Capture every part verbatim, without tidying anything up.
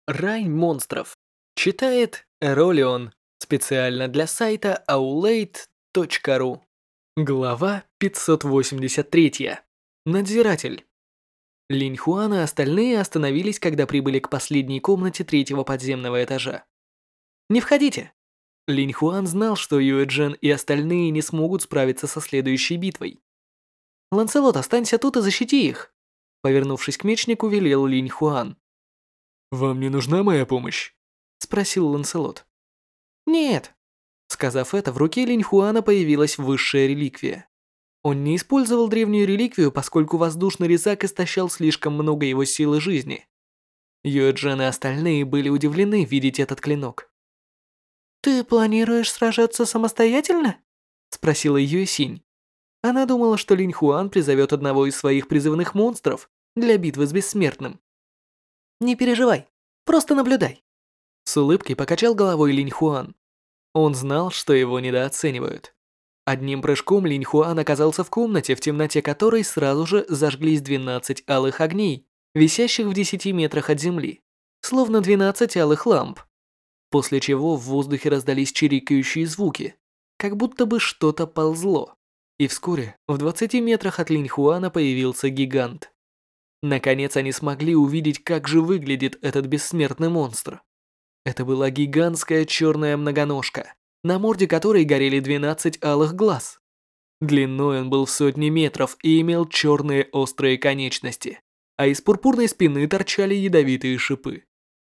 Рай монстров. Читает Эролион. Специально для сайта аулейт точка ру. Глава пятьсот восемьдесят три. Надзиратель. Линь Хуан и остальные остановились, когда прибыли к последней комнате третьего подземного этажа. «Не входите!» Линь Хуан знал, что Юэ Джен и остальные не смогут справиться со следующей битвой. «Ланселот, останься тут и защити их!» Повернувшись к мечнику, велел Линь Хуан. «Вам не нужна моя помощь?» — спросил Ланселот. «Нет». Сказав это, в руке Линь Хуана появилась высшая реликвия. Он не использовал древнюю реликвию, поскольку воздушный резак истощал слишком много его силы жизни. Юэ Джен и остальные были удивлены видеть этот клинок. «Ты планируешь сражаться самостоятельно?» — спросила Юэ Синь. Она думала, что Линь Хуан призовет одного из своих призывных монстров для битвы с бессмертным. «Не переживай, просто наблюдай». С улыбкой покачал головой Линь Хуан. Он знал, что его недооценивают. Одним прыжком Линь Хуан оказался в комнате, в темноте которой сразу же зажглись двенадцать алых огней, висящих в десяти метрах от земли, словно двенадцать алых ламп. После чего в воздухе раздались чирикающие звуки, как будто бы что-то ползло. И вскоре в двадцати метрах от Линь Хуана появился гигант. Наконец они смогли увидеть, как же выглядит этот бессмертный монстр. Это была гигантская черная многоножка, на морде которой горели двенадцать алых глаз. Длиной он был в сотни метров и имел черные острые конечности, а из пурпурной спины торчали ядовитые шипы.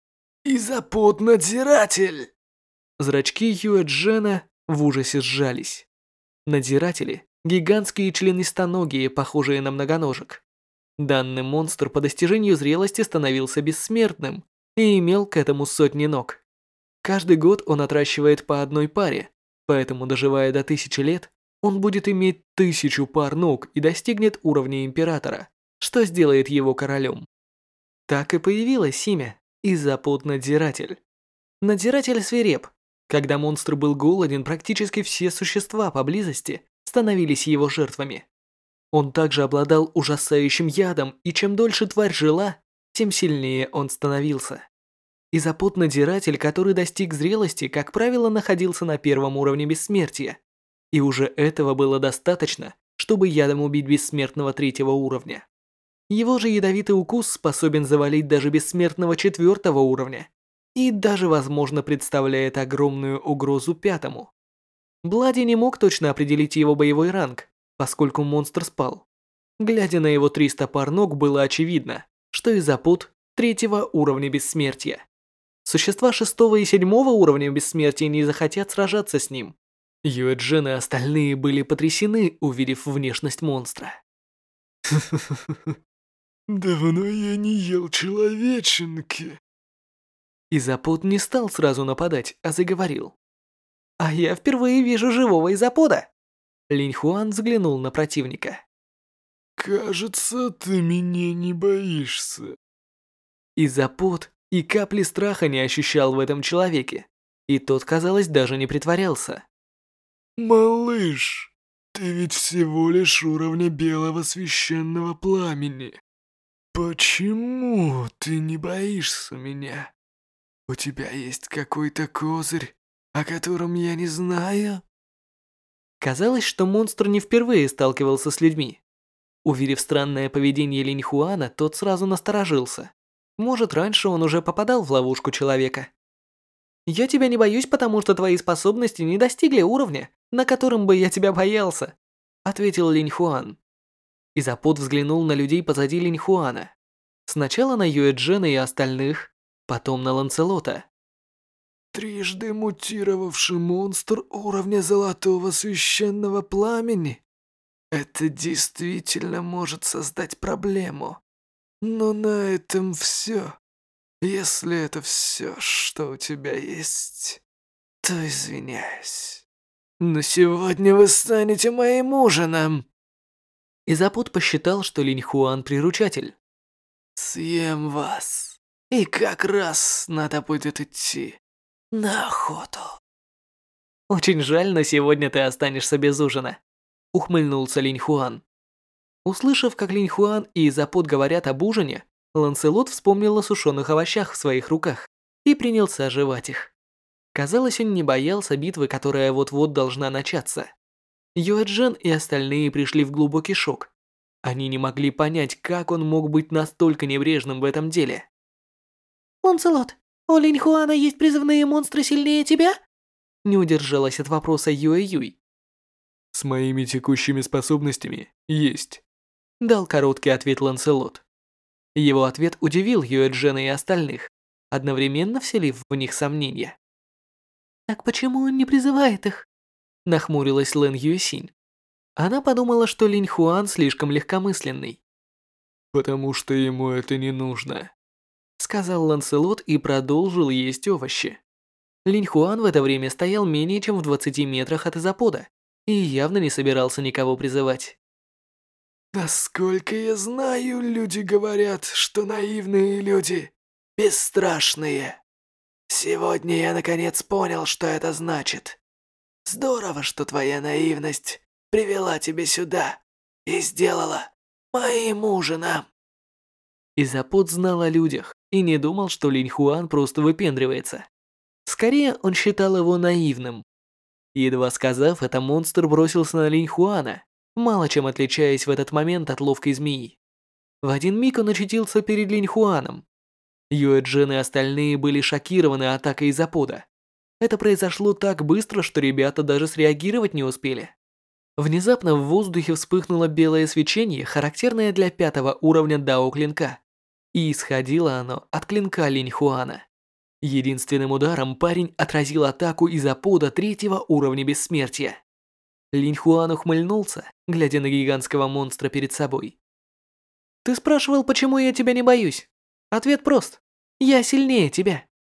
«Изопод-надзиратель!» Зрачки Юэ Джена в ужасе сжались. Надзиратели – гигантские членистоногие, похожие на многоножек. Данный монстр по достижению зрелости становился бессмертным и имел к этому сотни ног. Каждый год он отращивает по одной паре, поэтому, доживая до тысячи лет, он будет иметь тысячу пар ног и достигнет уровня императора, что сделает его королем. Так и появилось имя Изопод-надзиратель. Надзиратель свиреп. Когда монстр был голоден, практически все существа поблизости становились его жертвами. Он также обладал ужасающим ядом, и чем дольше тварь жила, тем сильнее он становился. Изопод-надзиратель, который достиг зрелости, как правило, находился на первом уровне бессмертия, и уже этого было достаточно, чтобы ядом убить бессмертного третьего уровня. Его же ядовитый укус способен завалить даже бессмертного четвертого уровня, и даже, возможно, представляет огромную угрозу пятому. Блади не мог точно определить его боевой ранг, поскольку монстр спал. Глядя на его триста пар ног, было очевидно, что Изопод третьего уровня бессмертия. Существа шестого и седьмого уровня бессмертия не захотят сражаться с ним. Юэ Джен и остальные были потрясены, увидев внешность монстра. «Давно я не ел человеченки». Изопод не стал сразу нападать, а заговорил. «А я впервые вижу живого Изопода!» Линь Хуан взглянул на противника. «Кажется, ты меня не боишься». Изопод и капли страха не ощущал в этом человеке, и тот, казалось, даже не притворялся. «Малыш, ты ведь всего лишь уровня белого священного пламени. Почему ты не боишься меня? У тебя есть какой-то козырь, о котором я не знаю?» Казалось, что монстр не впервые сталкивался с людьми. Увидев странное поведение Линь Хуана, тот сразу насторожился. Может, раньше он уже попадал в ловушку человека. «Я тебя не боюсь, потому что твои способности не достигли уровня, на котором бы я тебя боялся», ответил Линь Хуан. Изопод взглянул на людей позади Линь Хуана. Сначала на Юэ Джена и остальных, потом на Ланселота. «Трижды мутировавший монстр уровня золотого священного пламени? Это действительно может создать проблему. Но на этом все. Если это все, что у тебя есть, то извиняюсь. Но сегодня вы станете моим ужином». Изопод посчитал, что Линь Хуан приручатель. «Съем вас. И как раз надо будет идти на охоту». «Очень жаль, но сегодня ты останешься без ужина», ухмыльнулся Линь Хуан. Услышав, как Линь Хуан и Изопод говорят об ужине, Ланселот вспомнил о сушеных овощах в своих руках. и принялся жевать их. Казалось, он не боялся битвы, которая вот-вот должна начаться. Юэджин и остальные пришли в глубокий шок. Они не могли понять, как он мог быть настолько небрежным в этом деле. «Ланселот, у Линьхуана есть призывные монстры сильнее тебя?» Не удержалась от вопроса Юэ-Юй. С моими текущими способностями есть. Дал короткий ответ Ланселот. Его ответ удивил Юэджина и остальных, одновременно вселив в них сомнения. «Так почему он не призывает их?» Нахмурилась Лэн Юэсинь. Она подумала, что Линь Хуан слишком легкомысленный. «Потому что ему это не нужно», — сказал Ланселот и продолжил есть овощи. Линь Хуан в это время стоял менее чем в двадцати метрах от изопода и явно не собирался никого призывать. «Насколько я знаю, люди говорят, что наивные люди бесстрашные. Сегодня я наконец понял, что это значит. Здорово, что твоя наивность привела тебя сюда и сделала моим ужином». Изопод знал о людях и не думал, что Линь Хуан просто выпендривается. Скорее, он считал его наивным. Едва сказав это, монстр бросился на Линь Хуана, мало чем отличаясь в этот момент от ловкой змеи. В один миг он очутился перед Линь Хуаном. Юэ-Джин и остальные были шокированы атакой Изопода. Это произошло так быстро, что ребята даже среагировать не успели. Внезапно в воздухе вспыхнуло белое свечение, характерное для пятого уровня Дао клинка, и исходило оно от клинка Линь Хуана. Единственным ударом парень отразил атаку Изопода третьего уровня бессмертия. Линь Хуан ухмыльнулся, глядя на гигантского монстра перед собой. «Ты спрашивал, почему я тебя не боюсь? Ответ прост. Я сильнее тебя».